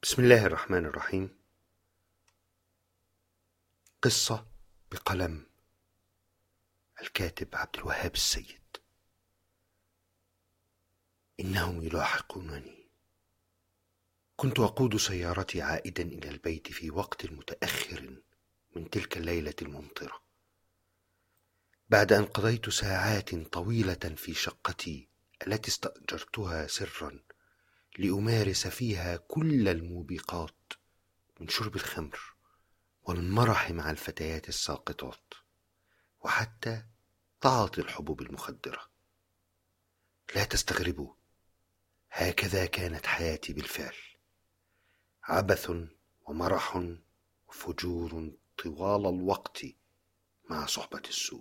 بسم الله الرحمن الرحيم. قصة بقلم الكاتب عبد الوهاب السيد. إنهم يلاحقونني. كنت أقود سيارتي عائدا إلى البيت في وقت متأخر من تلك الليلة الممطرة، بعد أن قضيت ساعات طويلة في شقتي التي استأجرتها سرا لأمارس فيها كل الموبقات من شرب الخمر والمرح مع الفتيات الساقطات وحتى تعاطي الحبوب المخدرة. لا تستغربوا، هكذا كانت حياتي بالفعل، عبث ومرح وفجور طوال الوقت مع صحبة السوء.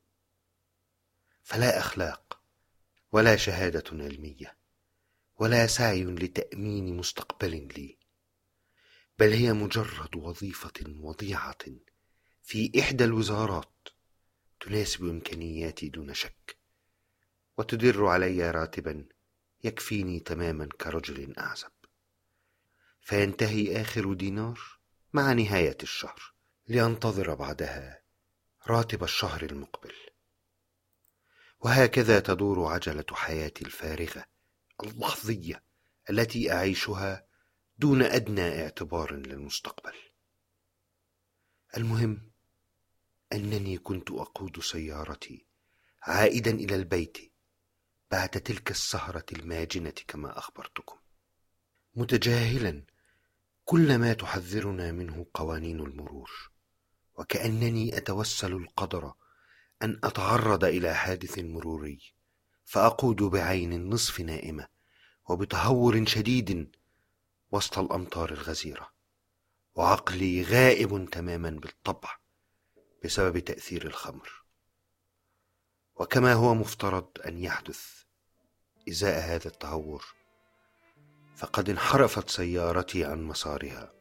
فلا أخلاق ولا شهادة علمية ولا سعي لتأمين مستقبل لي، بل هي مجرد وظيفة وضيعة في إحدى الوزارات تناسب إمكانياتي دون شك، وتدر علي راتبا يكفيني تماما كرجل أعزب، فينتهي آخر دينار مع نهاية الشهر لينتظر بعدها راتب الشهر المقبل. وهكذا تدور عجلة حياتي الفارغة اللحظية التي أعيشها دون أدنى اعتبار للمستقبل. المهم أنني كنت أقود سيارتي عائدا إلى البيت بعد تلك السهرة الماجنة كما أخبرتكم، متجاهلا كل ما تحذرنا منه قوانين المرور، وكأنني أتوسل القدر أن أتعرض إلى حادث مروري فأقود بعين نصف نائمة وبتهور شديد وسط الأمطار الغزيرة، وعقلي غائب تماما بالطبع بسبب تأثير الخمر. وكما هو مفترض أن يحدث إزاء هذا التهور، فقد انحرفت سيارتي عن مسارها،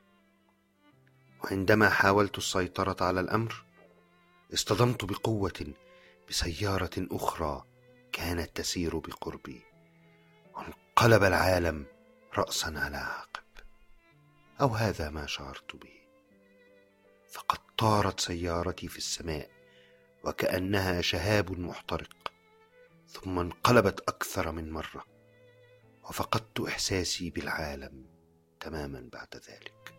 وعندما حاولت السيطرة على الأمر اصطدمت بقوة بسيارة أخرى كانت تسير بقربي، وانقلب العالم رأسا على عقب، أو هذا ما شعرت به. فقد طارت سيارتي في السماء وكأنها شهاب محترق، ثم انقلبت أكثر من مرة، وفقدت إحساسي بالعالم تماما بعد ذلك.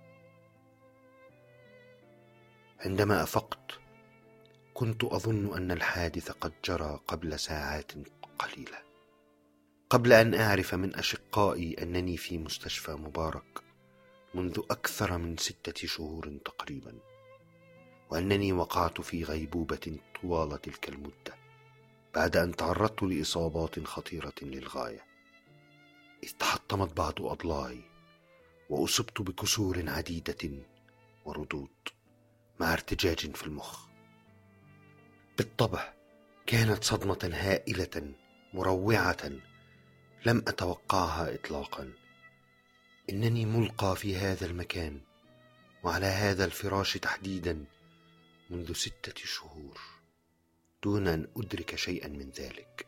عندما أفقت كنت أظن أن الحادث قد جرى قبل ساعات قليلة، قبل أن أعرف من أشقائي أنني في مستشفى مبارك منذ أكثر من 6 شهور تقريبا، وأنني وقعت في غيبوبة طوال تلك المدة بعد أن تعرضت لإصابات خطيرة للغاية، إذ تحطمت بعض أضلاعي وأصبت بكسور عديدة وردود مع ارتجاج في المخ. بالطبع كانت صدمة هائلة مروعة لم أتوقعها إطلاقا. إنني ملقى في هذا المكان وعلى هذا الفراش تحديدا منذ 6 شهور دون أن أدرك شيئا من ذلك.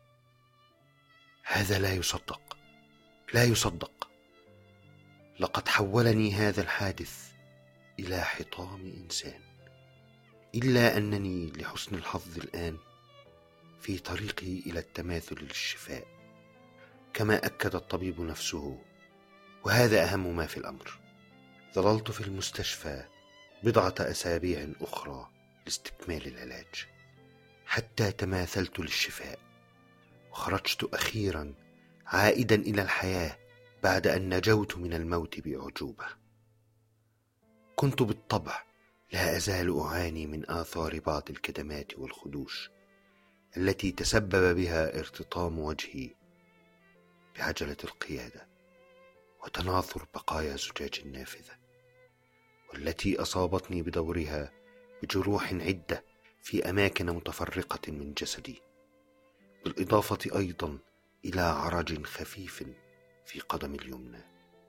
هذا لا يصدق، لا يصدق. لقد حولني هذا الحادث إلى حطام إنسان، إلا أنني لحسن الحظ الآن في طريقي إلى التماثل للشفاء كما أكد الطبيب نفسه، وهذا أهم ما في الأمر. ظللت في المستشفى 10 أسابيع أخرى لاستكمال العلاج حتى تماثلت للشفاء، وخرجت أخيرا عائدا إلى الحياة بعد أن نجوت من الموت بأعجوبة. كنت بالطبع لا أزال أعاني من آثار بعض الكدمات والخدوش التي تسبب بها ارتطام وجهي بعجلة القيادة وتناثر بقايا زجاج النافذة، والتي أصابتني بدورها بجروح عدة في أماكن متفرقة من جسدي، بالإضافة أيضا إلى عرج خفيف في قدم اليمنى.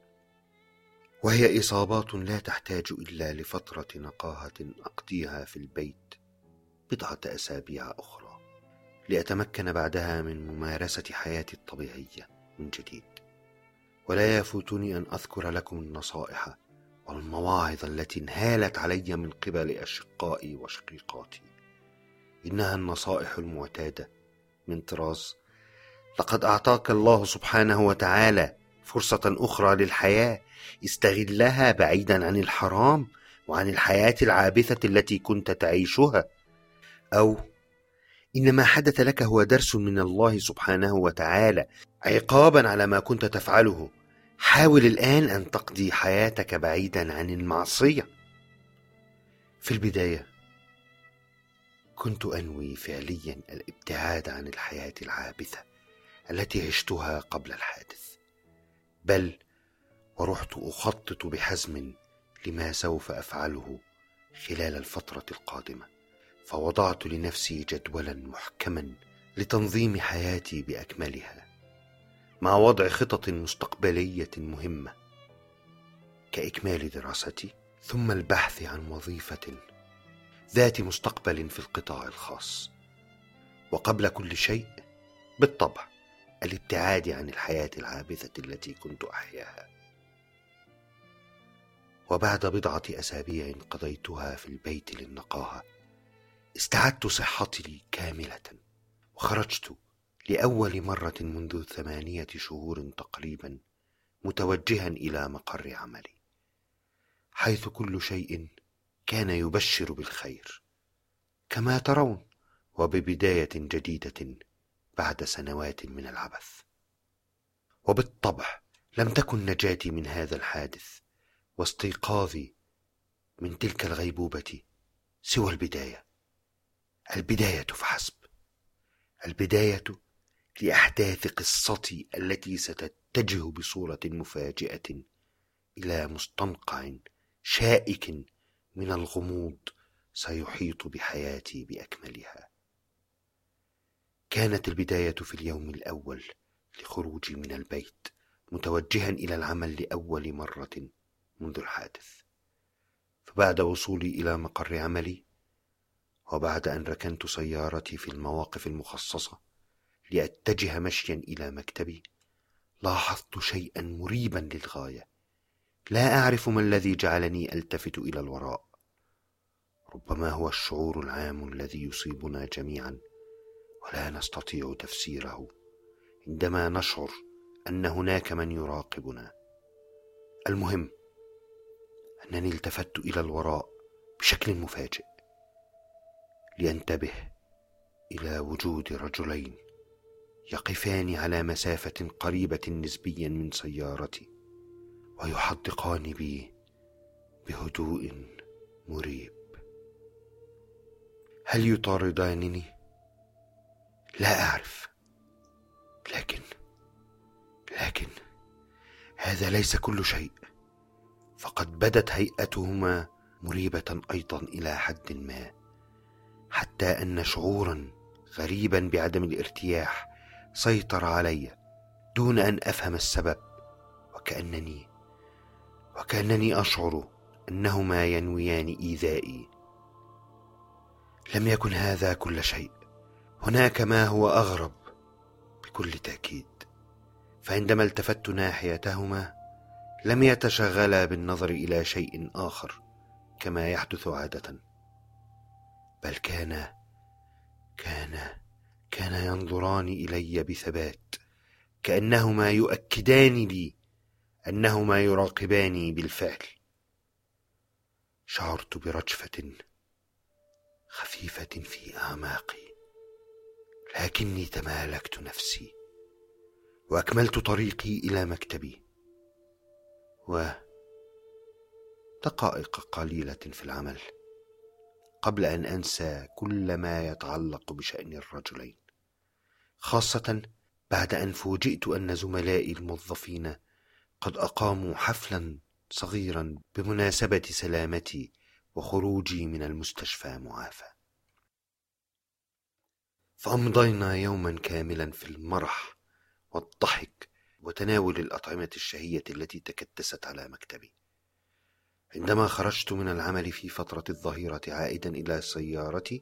وهي إصابات لا تحتاج إلا لفترة نقاهة أقضيها في البيت 10 أسابيع أخرى لأتمكن بعدها من ممارسة حياتي الطبيعية من جديد، ولا يفوتني أن أذكر لكم النصائح والمواعظ التي انهالت علي من قبل أشقائي وشقيقاتي. إنها النصائح المعتادة من طراز: لقد أعطاك الله سبحانه وتعالى فرصة أخرى للحياة، استغلها بعيدا عن الحرام وعن الحياة العابثة التي كنت تعيشها. أو إن ما حدث لك هو درس من الله سبحانه وتعالى عقابا على ما كنت تفعله. حاول الآن أن تقضي حياتك بعيدا عن المعصية. في البداية كنت أنوي فعليا الابتعاد عن الحياة العابثة التي عشتها قبل الحادث، بل ورحت أخطط بحزم لما سوف أفعله خلال الفترة القادمة. فوضعت لنفسي جدولا محكما لتنظيم حياتي بأكملها، مع وضع خطط مستقبلية مهمة كإكمال دراستي، ثم البحث عن وظيفة ذات مستقبل في القطاع الخاص، وقبل كل شيء بالطبع الابتعاد عن الحياة العابثة التي كنت أحياها. وبعد بضعة أسابيع قضيتها في البيت للنقاهة، استعدت صحتي كاملة، وخرجت لأول مرة منذ 8 شهور تقريبا متوجها إلى مقر عملي، حيث كل شيء كان يبشر بالخير كما ترون، وببداية جديدة بعد سنوات من العبث. وبالطبع لم تكن نجاتي من هذا الحادث واستيقاظي من تلك الغيبوبة سوى البداية فحسب. البداية لأحداث قصتي التي ستتجه بصورة مفاجئة إلى مستنقع شائك من الغموض سيحيط بحياتي بأكملها. كانت البداية في اليوم الأول لخروجي من البيت متوجها إلى العمل لأول مرة منذ الحادث. فبعد وصولي إلى مقر عملي، وبعد أن ركنت سيارتي في المواقف المخصصة لأتجه مشيا إلى مكتبي، لاحظت شيئا مريبا للغاية. لا أعرف ما الذي جعلني ألتفت إلى الوراء. ربما هو الشعور العام الذي يصيبنا جميعا ولا نستطيع تفسيره عندما نشعر أن هناك من يراقبنا. المهم أنني التفت إلى الوراء بشكل مفاجئ لأنتبه إلى وجود رجلين يقفان على مسافة قريبة نسبيا من سيارتي، ويحدقان بي بهدوء مريب. هل يطاردانني؟ لا أعرف، لكن هذا ليس كل شيء، فقد بدت هيئتهما مريبة أيضا إلى حد ما، حتى أن شعورا غريبا بعدم الارتياح سيطر علي دون أن أفهم السبب، وكأنني أشعر أنهما ينويان إيذائي. لم يكن هذا كل شيء، هناك ما هو أغرب بكل تأكيد. فعندما التفت ناحيتهما لم يتشغلا بالنظر إلى شيء آخر كما يحدث عادة، بل كان ينظران إلي بثبات، كأنهما يؤكدان لي أنهما يراقباني بالفعل. شعرت برجفة خفيفة في أعماقي، لكني تمالكت نفسي وأكملت طريقي إلى مكتبي. ودقائق قليلة في العمل قبل أن أنسى كل ما يتعلق بشأن الرجلين، خاصة بعد أن فوجئت أن زملائي الموظفين قد أقاموا حفلا صغيرا بمناسبة سلامتي وخروجي من المستشفى معافى. فأمضينا يوما كاملا في المرح والضحك وتناول الأطعمة الشهية التي تكدست على مكتبي. عندما خرجت من العمل في فترة الظهيرة عائدا إلى سيارتي،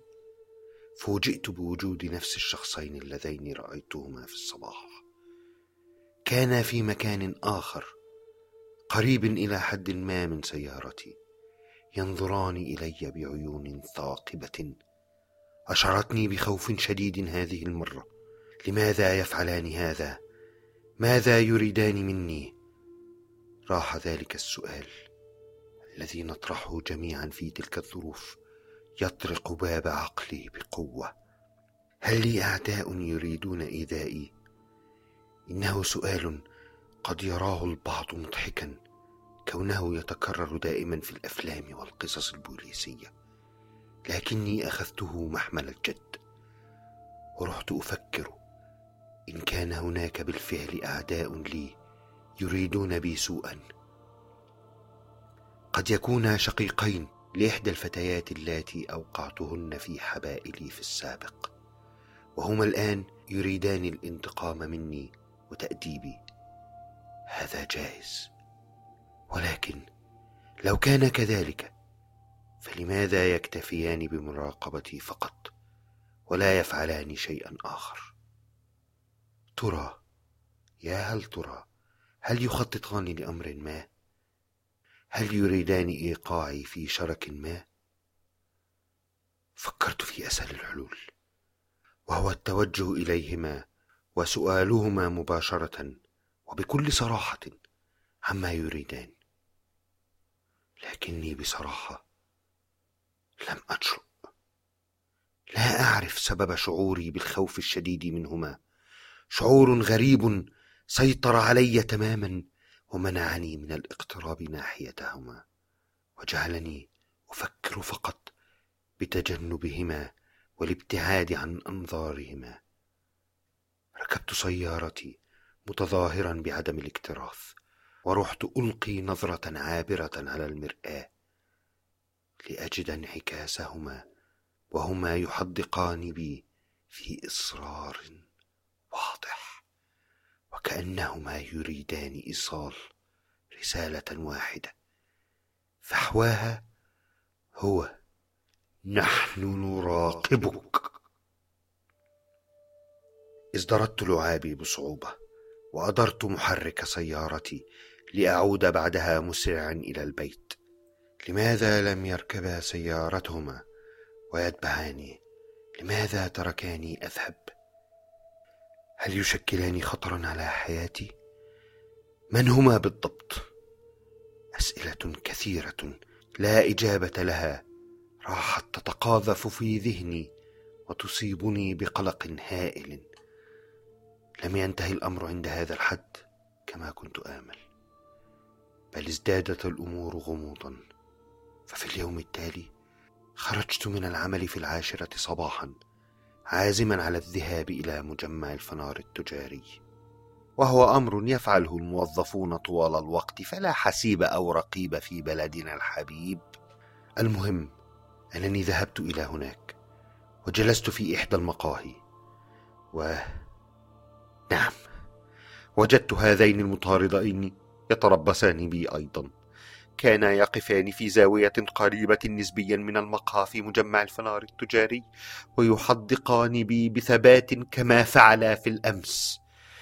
فوجئت بوجود نفس الشخصين اللذين رأيتهما في الصباح. كانا في مكان آخر قريب إلى حد ما من سيارتي، ينظران إلي بعيون ثاقبة أشعرتني بخوف شديد هذه المرة. لماذا يفعلان هذا؟ ماذا يريدان مني؟ راح ذلك السؤال الذي نطرحه جميعا في تلك الظروف يطرق باب عقلي بقوة. هل لي أعداء يريدون إيذائي؟ إنه سؤال قد يراه البعض مضحكا، كونه يتكرر دائما في الأفلام والقصص البوليسية، لكني أخذته محمل الجد ورحت أفكر إن كان هناك بالفعل أعداء لي يريدون بي سوءا. قد يكونا شقيقين لإحدى الفتيات اللاتي أوقعتهن في حبائلي في السابق، وهما الآن يريدان الانتقام مني وتأديبي. هذا جائز، ولكن لو كان كذلك فلماذا يكتفيان بمراقبتي فقط ولا يفعلان شيئا آخر؟ ترى هل ترى هل يخططان لأمر ما؟ هل يريدان إيقاعي في شرك ما؟ فكرت في أسهل الحلول، وهو التوجه إليهما وسؤالهما مباشرة وبكل صراحة عما يريدان. لكني بصراحة لم أجرؤ. لا أعرف سبب شعوري بالخوف الشديد منهما، شعور غريب سيطر علي تماما ومنعني من الاقتراب ناحيتهما، وجعلني أفكر فقط بتجنبهما والابتعاد عن أنظارهما. ركبت سيارتي متظاهرا بعدم الاكتراث، ورحت ألقي نظرة عابرة على المرآة لأجد انعكاسهما وهما يحدقان بي في إصرار واضح، وكأنهما يريدان إيصال رسالة واحدة، فحواها هو: نحن نراقبك. ازدردت لعابي بصعوبة وأدرت محرك سيارتي لأعود بعدها مسرعا إلى البيت. لماذا لم يركبا سيارتهما ويتبعاني؟ لماذا تركاني أذهب؟ هل يشكلان خطرا على حياتي؟ من هما بالضبط؟ أسئلة كثيرة لا إجابة لها راحت تتقاذف في ذهني وتصيبني بقلق هائل. لم ينتهي الأمر عند هذا الحد كما كنت آمل، بل ازدادت الأمور غموضا. ففي اليوم التالي خرجت من العمل في 10 صباحا عازما على الذهاب إلى مجمع الفنار التجاري، وهو أمر يفعله الموظفون طوال الوقت، فلا حسيب أو رقيب في بلدنا الحبيب. المهم أنني ذهبت إلى هناك وجلست في إحدى المقاهي، نعم، وجدت هذين المطاردين يتربصان بي أيضا. كانا يقفان في زاوية قريبة نسبيا من المقهى في مجمع الفنار التجاري ويحدقان بي بثبات كما فعلا في الأمس.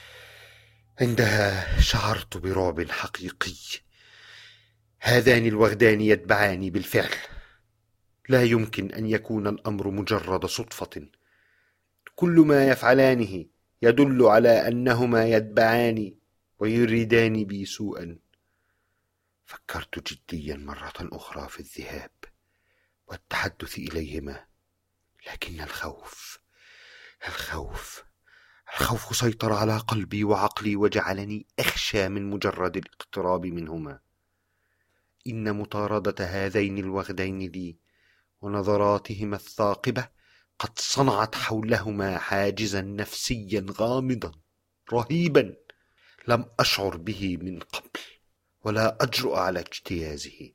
عندها شعرت برعب حقيقي. هذان الوغدان يتبعاني بالفعل. لا يمكن أن يكون الأمر مجرد صدفة. كل ما يفعلانه يدل على أنهما يتبعاني ويريدان بي سوءا. فكرت جديا مرة أخرى في الذهاب والتحدث إليهما، لكن الخوف سيطر على قلبي وعقلي وجعلني أخشى من مجرد الاقتراب منهما. إن مطاردة هذين الوغدين لي ونظراتهما الثاقبة قد صنعت حولهما حاجزا نفسيا غامضا رهيبا لم أشعر به من قبل ولا أجرؤ على اجتيازه.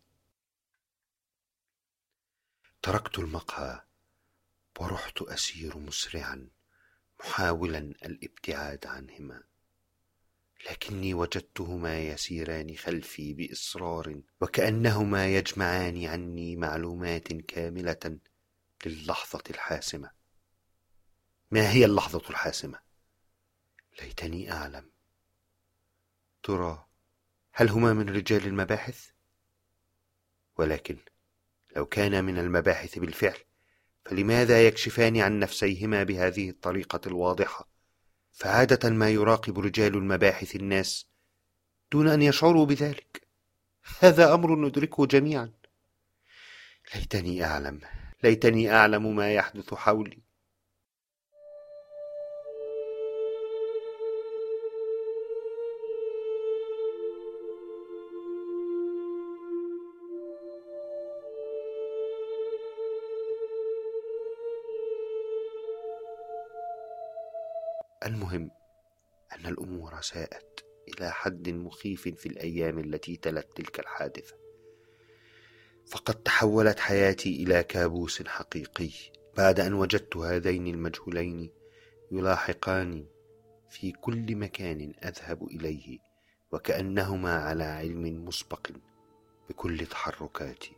تركت المقهى ورحت أسير مسرعا محاولا الابتعاد عنهما، لكني وجدتهما يسيران خلفي بإصرار وكأنهما يجمعان عني معلومات كاملة للحظة الحاسمة. ما هي اللحظة الحاسمة؟ ليتني أعلم. ترى هل هما من رجال المباحث؟ ولكن لو كانا من المباحث بالفعل، فلماذا يكشفان عن نفسيهما بهذه الطريقة الواضحة؟ فعادة ما يراقب رجال المباحث الناس دون أن يشعروا بذلك. هذا أمر ندركه جميعا. ليتني أعلم ما يحدث حولي. المهم أن الأمور ساءت إلى حد مخيف في الأيام التي تلت تلك الحادثة، فقد تحولت حياتي إلى كابوس حقيقي بعد أن وجدت هذين المجهولين يلاحقاني في كل مكان أذهب إليه، وكأنهما على علم مسبق بكل تحركاتي.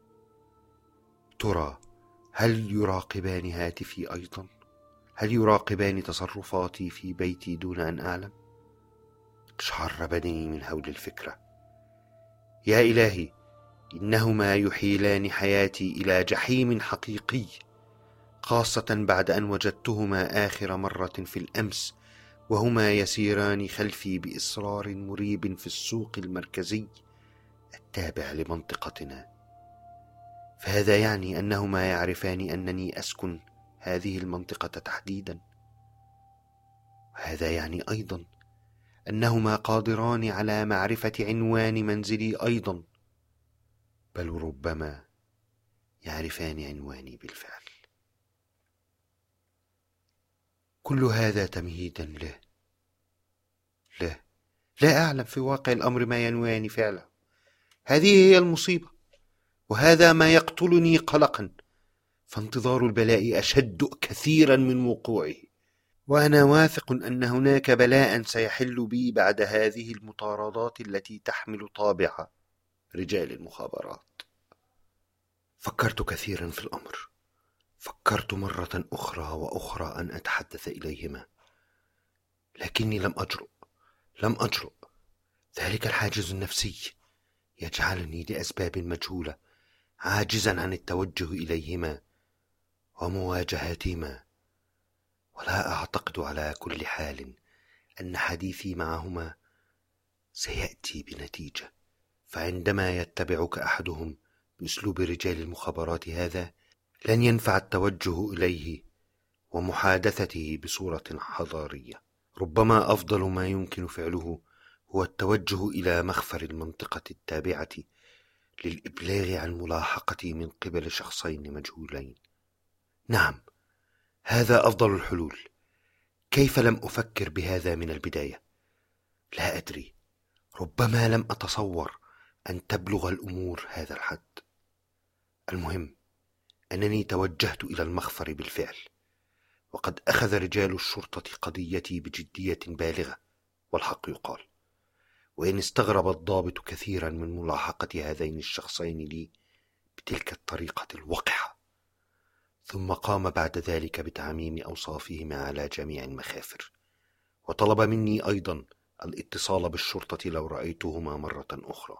ترى هل يراقبان هاتفي أيضا؟ هل يراقبان تصرفاتي في بيتي دون أن أعلم؟ اقشعر بدني من هول الفكرة. يا إلهي، إنهما يحيلان حياتي إلى جحيم حقيقي، خاصة بعد أن وجدتهما آخر مرة في الأمس وهما يسيران خلفي بإصرار مريب في السوق المركزي التابع لمنطقتنا. فهذا يعني أنهما يعرفان أنني أسكن هذه المنطقة تحديدا، وهذا يعني أيضا أنهما قادران على معرفة عنوان منزلي أيضا، بل ربما يعرفان عنواني بالفعل. كل هذا تمهيدا لا أعلم في واقع الأمر ما ينويان فعله. هذه هي المصيبة، وهذا ما يقتلني قلقا، فانتظار البلاء أشد كثيرا من وقوعه، وأنا واثق أن هناك بلاء سيحل بي بعد هذه المطاردات التي تحمل طابع رجال المخابرات. فكرت كثيرا في الأمر، فكرت مرة أخرى وأخرى أن أتحدث إليهما، لكني لم أجرؤ. ذلك الحاجز النفسي يجعلني لأسباب مجهولة عاجزا عن التوجه إليهما ومواجهتهما، ولا أعتقد على كل حال أن حديثي معهما سيأتي بنتيجة. فعندما يتبعك أحدهم بأسلوب رجال المخابرات هذا، لن ينفع التوجه إليه ومحادثته بصورة حضارية. ربما أفضل ما يمكن فعله هو التوجه إلى مخفر المنطقة التابعة للإبلاغ عن ملاحقتي من قبل شخصين مجهولين. نعم، هذا أفضل الحلول. كيف لم أفكر بهذا من البداية؟ لا أدري، ربما لم أتصور أن تبلغ الأمور هذا الحد. المهم أنني توجهت إلى المخفر بالفعل، وقد أخذ رجال الشرطة قضيتي بجدية بالغة، والحق يقال، وإن استغرب الضابط كثيرا من ملاحقة هذين الشخصين لي بتلك الطريقة الوقحة، ثم قام بعد ذلك بتعميم أوصافهما على جميع المخافر، وطلب مني أيضا الاتصال بالشرطة لو رأيتهما مرة أخرى.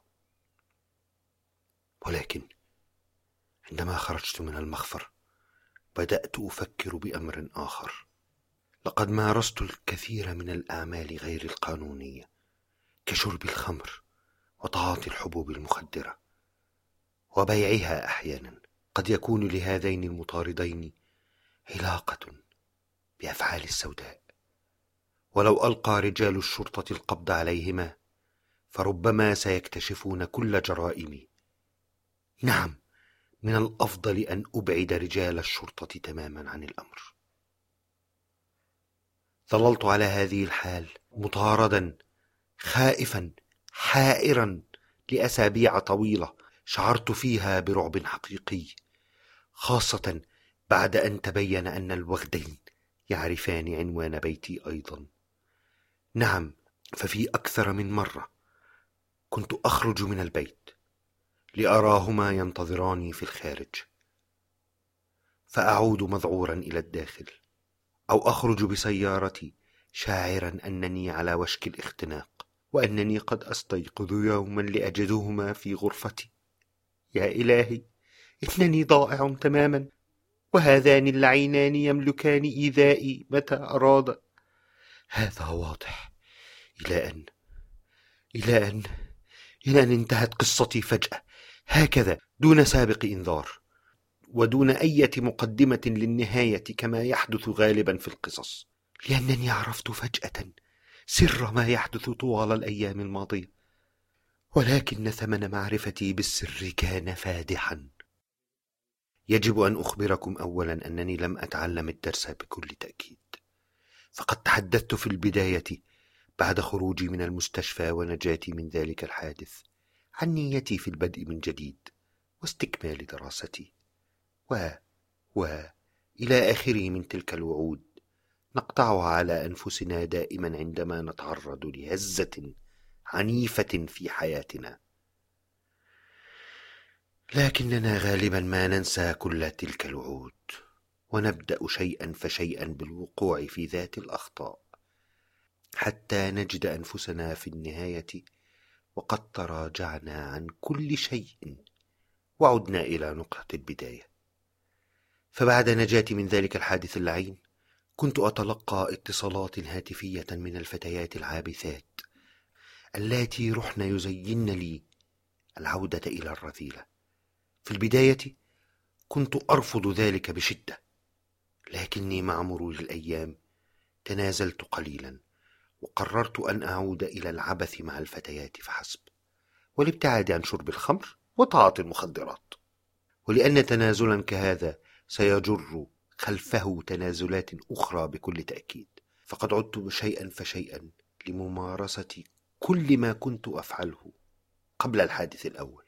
ولكن عندما خرجت من المخفر بدأت أفكر بأمر آخر. لقد مارست الكثير من الأعمال غير القانونية، كشرب الخمر وتعاطي الحبوب المخدرة وبيعها أحيانا. قد يكون لهذين المطاردين علاقة بأفعال السوداء، ولو ألقى رجال الشرطة القبض عليهما فربما سيكتشفون كل جرائمي. نعم، من الأفضل أن أبعد رجال الشرطة تماما عن الأمر. ظللت على هذه الحال مطاردا، خائفا، حائرا لأسابيع طويلة شعرت فيها برعب حقيقي، خاصة بعد أن تبين أن الوغدين يعرفان عنوان بيتي أيضا. نعم، ففي أكثر من مرة كنت أخرج من البيت لأراهما ينتظراني في الخارج، فأعود مذعورا إلى الداخل، أو أخرج بسيارتي شاعرا أنني على وشك الاختناق وأنني قد أستيقظ يوما لأجدهما في غرفتي. يا إلهي، إنني ضائع تماما، وهذان اللعينان يملكان إيذائي متى أراد. هذا واضح. إلى أن إلى أن إلى أن انتهت قصتي فجأة هكذا دون سابق إنذار، ودون أي مقدمة للنهاية كما يحدث غالبا في القصص، لأنني عرفت فجأة سر ما يحدث طوال الأيام الماضية، ولكن ثمن معرفتي بالسر كان فادحا. يجب أن أخبركم أولا أنني لم أتعلم الدرس بكل تأكيد، فقد تحدثت في البداية بعد خروجي من المستشفى ونجاتي من ذلك الحادث عن نيتي في البدء من جديد واستكمال دراستي إلى آخره من تلك الوعود نقطعها على أنفسنا دائما عندما نتعرض لهزة عنيفة في حياتنا، لكننا غالبا ما ننسى كل تلك الوعود ونبدأ شيئا فشيئا بالوقوع في ذات الأخطاء حتى نجد أنفسنا في النهاية وقد تراجعنا عن كل شيء وعدنا إلى نقطة البداية. فبعد نجاتي من ذلك الحادث اللعين كنت أتلقى اتصالات هاتفية من الفتيات العابثات اللاتي رحن يزين لي العودة إلى الرذيلة. في البداية كنت أرفض ذلك بشدة، لكني مع مرور الأيام تنازلت قليلا وقررت أن أعود إلى العبث مع الفتيات فحسب، والابتعاد عن شرب الخمر وتعاطي المخدرات. ولأن تنازلا كهذا سيجر خلفه تنازلات أخرى بكل تأكيد، فقد عدت شيئا فشيئا لممارسة كل ما كنت أفعله قبل الحادث الأول.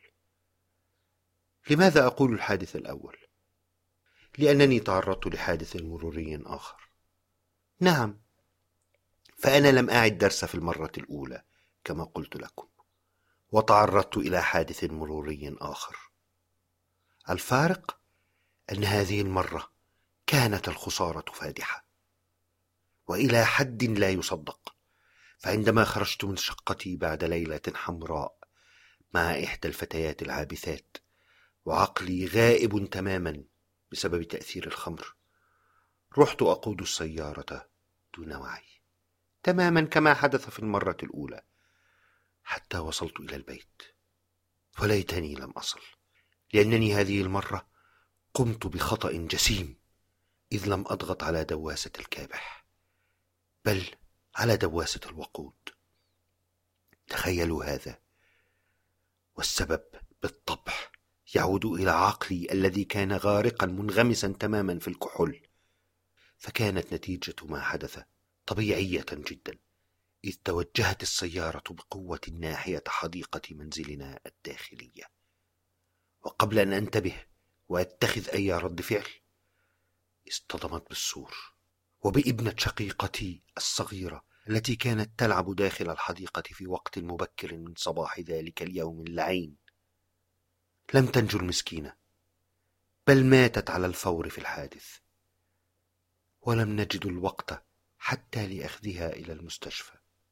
لماذا أقول الحادث الأول؟ لأنني تعرضت لحادث مروري آخر. نعم، فأنا لم أعد درس في المرة الأولى كما قلت لكم، وتعرضت إلى حادث مروري آخر. الفارق أن هذه المرة كانت الخسارة فادحة وإلى حد لا يصدق. فعندما خرجت من شقتي بعد ليلة حمراء مع إحدى الفتيات العابثات وعقلي غائب تماما بسبب تأثير الخمر، رحت أقود السيارة دون وعي تماما كما حدث في المرة الأولى حتى وصلت إلى البيت. وليتني لم أصل، لأنني هذه المرة قمت بخطأ جسيم، إذ لم أضغط على دواسة الكابح بل على دواسة الوقود. تخيلوا هذا، والسبب بالطبع يعود إلى عقلي الذي كان غارقا منغمسا تماما في الكحول. فكانت نتيجة ما حدث طبيعية جدا، إذ توجهت السيارة بقوة ناحية حديقة منزلنا الداخلية، وقبل أن أنتبه وأتخذ أي رد فعل اصطدمت بالسور وبابنة شقيقتي الصغيرة التي كانت تلعب داخل الحديقة في وقت مبكر من صباح ذلك اليوم اللعين. لم تنجو المسكينة، بل ماتت على الفور في الحادث، ولم نجد الوقت حتى لأخذها إلى المستشفى.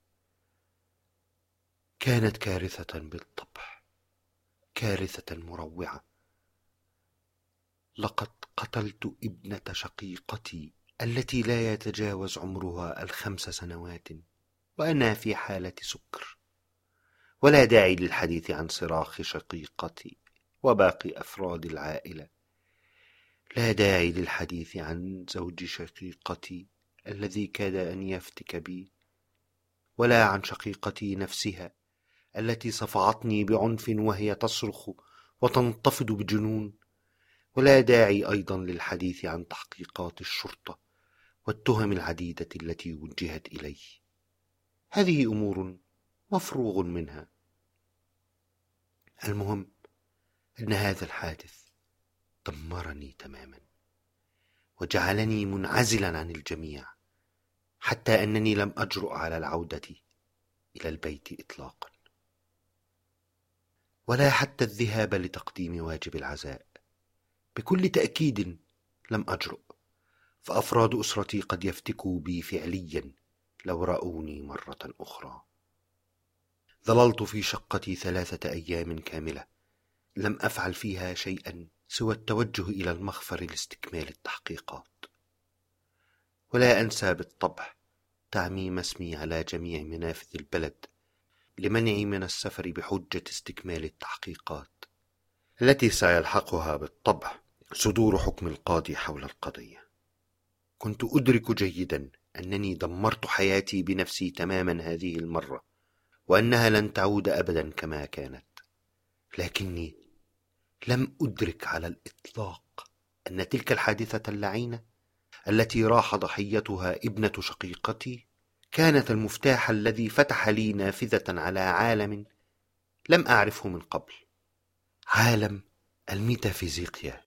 كانت كارثة بالطبع، كارثة مروعة. لقد قتلت ابنة شقيقتي التي لا يتجاوز عمرها 5 سنوات وأنا في حالة سكر. ولا داعي للحديث عن صراخ شقيقتي وباقي أفراد العائلة، لا داعي للحديث عن زوج شقيقتي الذي كاد أن يفتك بي، ولا عن شقيقتي نفسها التي صفعتني بعنف وهي تصرخ وتنتفض بجنون. ولا داعي أيضا للحديث عن تحقيقات الشرطة والتهم العديدة التي وجهت إلي. هذه أمور مفروغ منها. المهم أن هذا الحادث دمرني تماما وجعلني منعزلا عن الجميع، حتى أنني لم أجرؤ على العودة إلى البيت إطلاقا، ولا حتى الذهاب لتقديم واجب العزاء. بكل تأكيد لم أجرؤ، فأفراد أسرتي قد يفتكوا بي فعليا لو رأوني مرة أخرى. ظللت في شقتي 3 أيام كاملة، لم أفعل فيها شيئا سوى التوجه إلى المخفر لاستكمال التحقيقات. ولا أنسى بالطبع تعميم اسمي على جميع منافذ البلد لمنعي من السفر بحجة استكمال التحقيقات، التي سيلحقها بالطبع صدور حكم القاضي حول القضية. كنت أدرك جيدا أنني دمرت حياتي بنفسي تماما هذه المرة، وأنها لن تعود أبدا كما كانت، لكني لم أدرك على الإطلاق أن تلك الحادثة اللعينة التي راح ضحيتها ابنة شقيقتي كانت المفتاح الذي فتح لي نافذة على عالم لم أعرفه من قبل، عالم الميتافيزيقيا.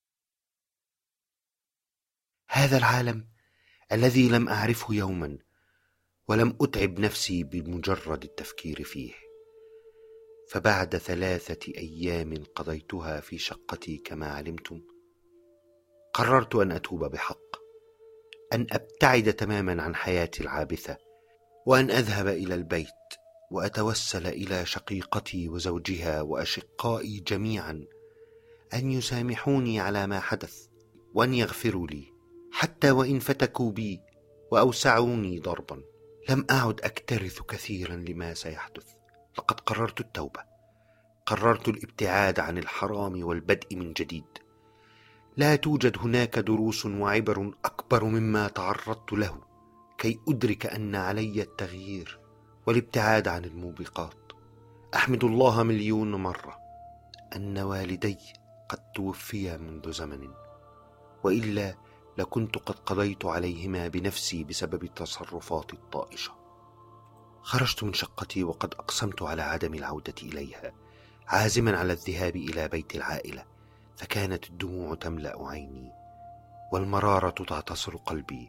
هذا العالم الذي لم أعرفه يوما ولم أتعب نفسي بمجرد التفكير فيه. فبعد 3 أيام قضيتها في شقتي كما علمتم، قررت أن أتوب بحق، أن أبتعد تماما عن حياتي العابثة، وأن أذهب إلى البيت وأتوسل إلى شقيقتي وزوجها وأشقائي جميعا أن يسامحوني على ما حدث، وأن يغفروا لي حتى وإن فتكوا بي وأوسعوني ضربا. لم أعد أكترث كثيرا لما سيحدث، لقد قررت التوبة، قررت الابتعاد عن الحرام والبدء من جديد. لا توجد هناك دروس وعبر أكبر مما تعرضت له كي أدرك أن علي التغيير والابتعاد عن الموبقات. أحمد الله مليون مرة أن والدي قد توفيا منذ زمن، وإلا لكنت قد قضيت عليهما بنفسي بسبب تصرفاتي الطائشة. خرجت من شقتي وقد أقسمت على عدم العودة إليها، عازما على الذهاب إلى بيت العائلة، فكانت الدموع تملأ عيني والمرارة تعتصر قلبي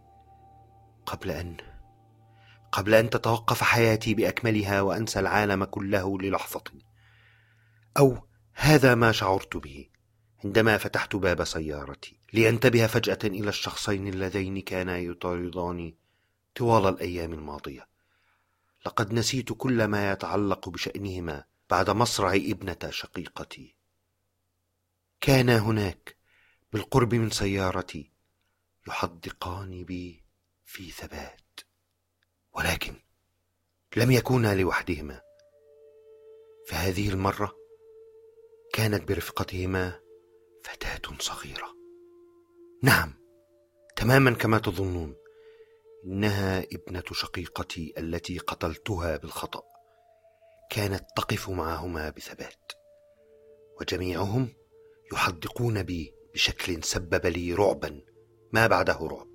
قبل أن تتوقف حياتي بأكملها وأنسى العالم كله للحظة. أو هذا ما شعرت به عندما فتحت باب سيارتي لأنتبه فجأة إلى الشخصين اللذين كانا يطارداني طوال الأيام الماضية. لقد نسيت كل ما يتعلق بشأنهما بعد مصرع ابنة شقيقتي. كانا هناك بالقرب من سيارتي يحدقان بي في ثبات، ولكن لم يكونا لوحدهما. فهذه المرة كانت برفقتهما فتاة صغيرة، نعم تماما كما تظنون، إنها ابنة شقيقتي التي قتلتها بالخطأ. كانت تقف معهما بثبات، وجميعهم يحدقون بي بشكل سبب لي رعبا ما بعده رعب.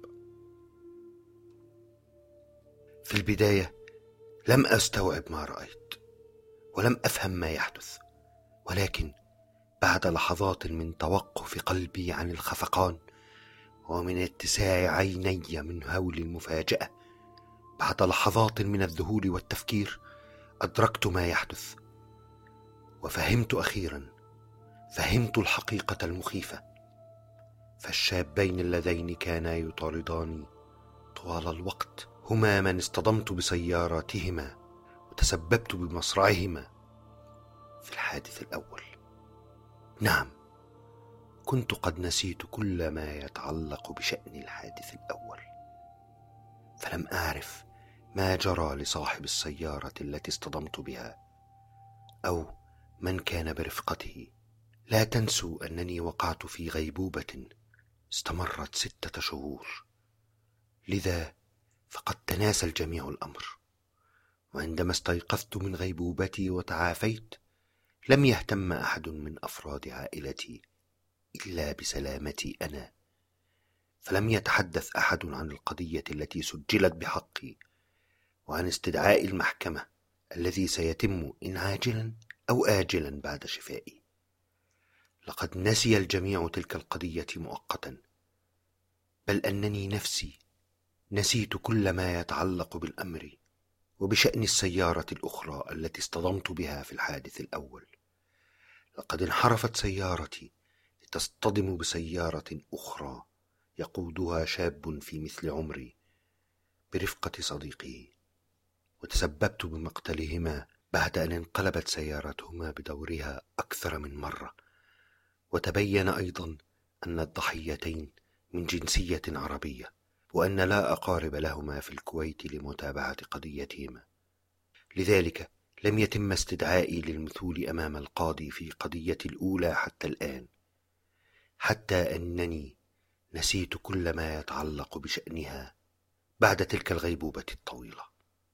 في البداية لم أستوعب ما رأيت ولم أفهم ما يحدث، ولكن بعد لحظات من توقف قلبي عن الخفقان ومن اتساع عيني من هول المفاجأة، بعد لحظات من الذهول والتفكير، أدركت ما يحدث وفهمت أخيرا، فهمت الحقيقة المخيفة. فالشابين اللذين كانا يطارداني طوال الوقت هما من اصطدمت بسياراتهما وتسببت بمصرعهما في الحادث الأول. نعم، كنت قد نسيت كل ما يتعلق بشأن الحادث الأول، فلم أعرف ما جرى لصاحب السيارة التي اصطدمت بها أو من كان برفقته. لا تنسوا أنني وقعت في غيبوبة استمرت 6 شهور، لذا فقد تناسى الجميع الأمر، وعندما استيقظت من غيبوبتي وتعافيت لم يهتم أحد من أفراد عائلتي إلا بسلامتي أنا، فلم يتحدث أحد عن القضية التي سجلت بحقي وعن استدعاء المحكمة الذي سيتم إن عاجلا أو آجلا بعد شفائي. لقد نسي الجميع تلك القضية مؤقتا، بل أنني نفسي نسيت كل ما يتعلق بالأمر وبشأن السيارة الأخرى التي اصطدمت بها في الحادث الأول. لقد انحرفت سيارتي لتصطدم بسيارة أخرى يقودها شاب في مثل عمري برفقة صديقه، وتسببت بمقتلهما بعد أن انقلبت سيارتهما بدورها أكثر من مرة، وتبين أيضا أن الضحيتين من جنسية عربية، وأن لا أقارب لهما في الكويت لمتابعة قضيتهما. لذلك لم يتم استدعائي للمثول أمام القاضي في قضيتي الأولى حتى الآن، حتى أنني نسيت كل ما يتعلق بشأنها بعد تلك الغيبوبة الطويلة.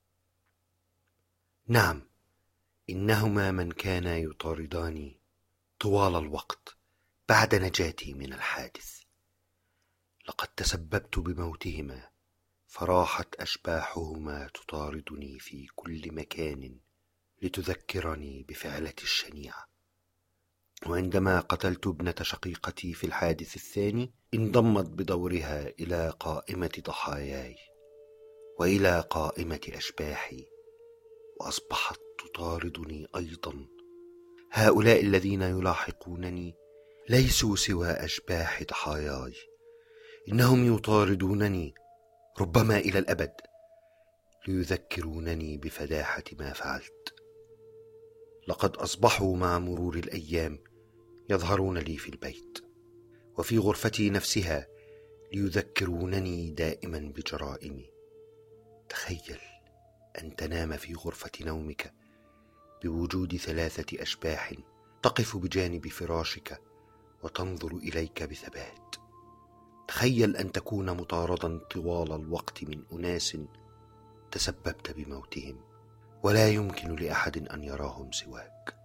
نعم، إنهما من كانا يطارداني طوال الوقت بعد نجاتي من الحادث. لقد تسببت بموتهما، فراحت أشباحهما تطاردني في كل مكان لتذكرني بفعلتي الشنيعة. وعندما قتلت ابنة شقيقتي في الحادث الثاني، انضمت بدورها إلى قائمة ضحاياي وإلى قائمة أشباحي، وأصبحت تطاردني أيضا. هؤلاء الذين يلاحقونني ليسوا سوى أشباح ضحاياي، إنهم يطاردونني ربما إلى الأبد ليذكرونني بفداحة ما فعلت. لقد أصبحوا مع مرور الأيام يظهرون لي في البيت وفي غرفتي نفسها ليذكرونني دائما بجرائمي. تخيل أن تنام في غرفة نومك بوجود 3 أشباح تقف بجانب فراشك وتنظر إليك بثبات. تخيل أن تكون مطاردا طوال الوقت من أناس تسببت بموتهم، ولا يمكن لأحد أن يراهم سواك.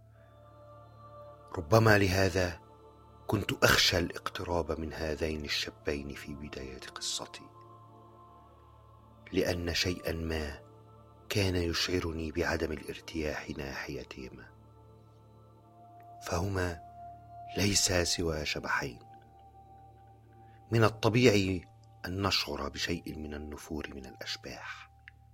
ربما لهذا كنت أخشى الاقتراب من هذين الشابين في بداية قصتي، لأن شيئا ما كان يشعرني بعدم الارتياح ناحيتهما، فهما ليسا سوى شبحين. من الطبيعي أن نشعر بشيء من النفور من الأشباح.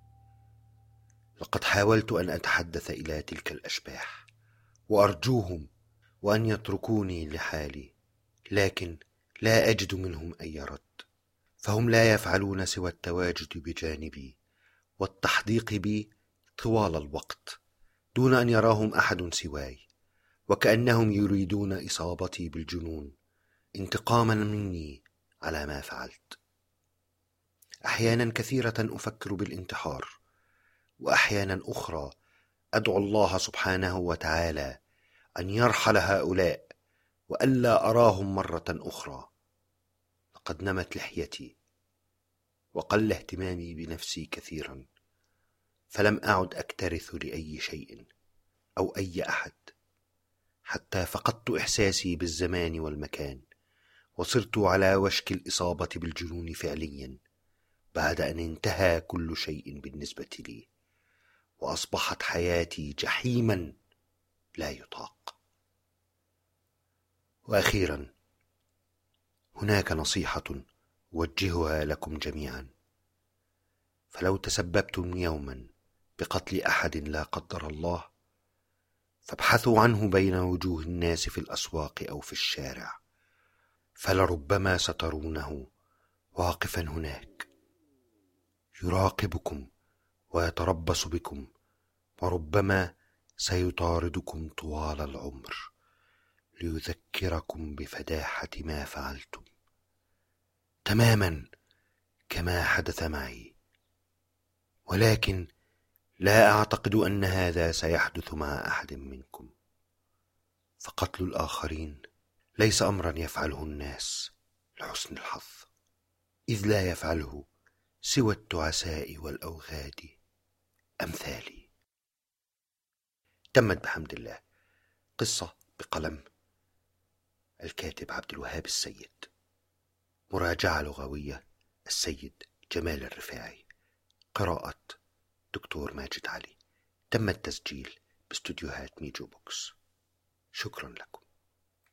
لقد حاولت أن أتحدث إلى تلك الأشباح وأرجوهم وأن يتركوني لحالي، لكن لا أجد منهم أي رد، فهم لا يفعلون سوى التواجد بجانبي والتحديق بي طوال الوقت دون أن يراهم أحد سواي، وكأنهم يريدون إصابتي بالجنون انتقاما مني على ما فعلت. أحيانا كثيرة أفكر بالانتحار، وأحيانا أخرى أدعو الله سبحانه وتعالى أن يرحل هؤلاء وألا أراهم مرة أخرى. لقد نمت لحيتي وقل اهتمامي بنفسي كثيرا، فلم أعد أكترث لأي شيء أو أي أحد، حتى فقدت إحساسي بالزمان والمكان، وصرت على وشك الإصابة بالجنون فعليا بعد أن انتهى كل شيء بالنسبة لي، وأصبحت حياتي جحيما لا يطاق. وأخيرا، هناك نصيحة أوجهها لكم جميعا: فلو تسببتم يوما بقتل أحد لا قدر الله، فابحثوا عنه بين وجوه الناس في الأسواق أو في الشارع، فلربما سترونه واقفا هناك يراقبكم ويتربص بكم، وربما سيطاردكم طوال العمر ليذكركم بفداحة ما فعلتم، تماما كما حدث معي. ولكن لا أعتقد أن هذا سيحدث مع أحد منكم، فقتل الآخرين ليس أمرا يفعله الناس لحسن الحظ، إذ لا يفعله سوى التعساء والأوغاد أمثالي. تمت بحمد الله قصة بقلم الكاتب عبد الوهاب السيد، مراجعة لغوية السيد جمال الرفاعي، قراءة دكتور ماجد علي. تم التسجيل باستوديوهات ميجو بوكس. شكرا لكم.